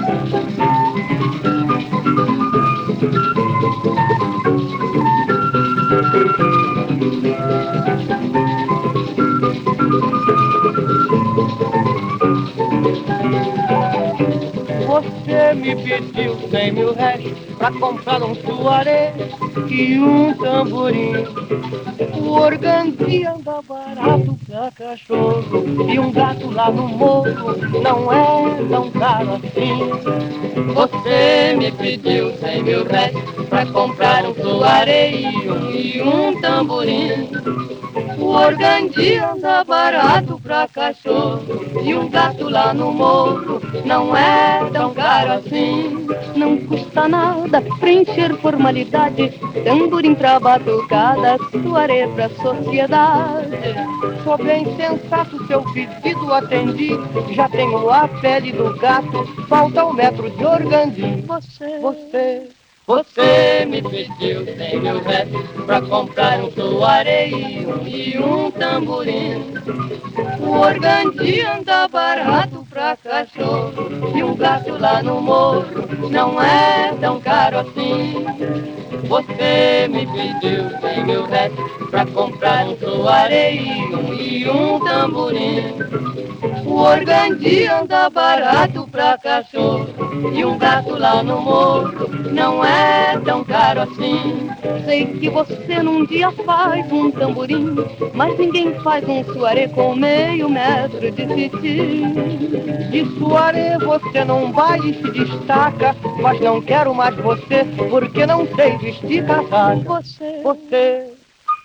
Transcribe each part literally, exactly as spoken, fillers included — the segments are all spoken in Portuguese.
Você me pediu cem mil réis pra comprar um suaré e um tamborim. O organdia anda barato pra cachorro e um gato lá no morro não é tão caro assim. Você me pediu cem mil réis pra comprar um suaré e um, e um tamborim. O organdia anda barato pra cachorro e um gato lá no morro não é tão caro assim. Não custa nada preencher formalidade, tamborim pra batucada, suaré pra sociedade. Sou bem sensato, seu pedido atendi, já tenho a pele do gato, falta um metro de organdi. Você, você... Você me pediu cem mil réis pra comprar um suaré e um, e um tamborim. O organdi anda barato pra cachorro e um gato lá no morro não é tão caro assim. Você me pediu cem mil réis pra comprar um suaré e um, e um tamborim. O organdi anda barato pra cachorro e um gato lá no morro não é tão caro assim. Sei que você num dia faz um tamborim, mas ninguém faz um suaré com meio metro de cetim. De suaré você não vai e se destaca, mas não quero mais você porque não sei vestir casaca. Você, você...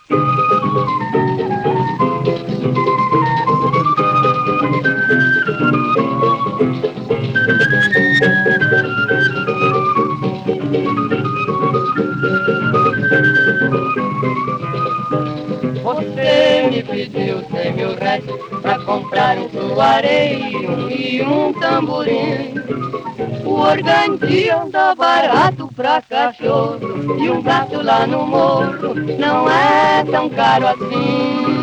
Você me pediu cem mil réis pra comprar um suaré e um, e um tamborim. O organdi anda barato pra cachorro e um gato lá no morro não é tão caro assim.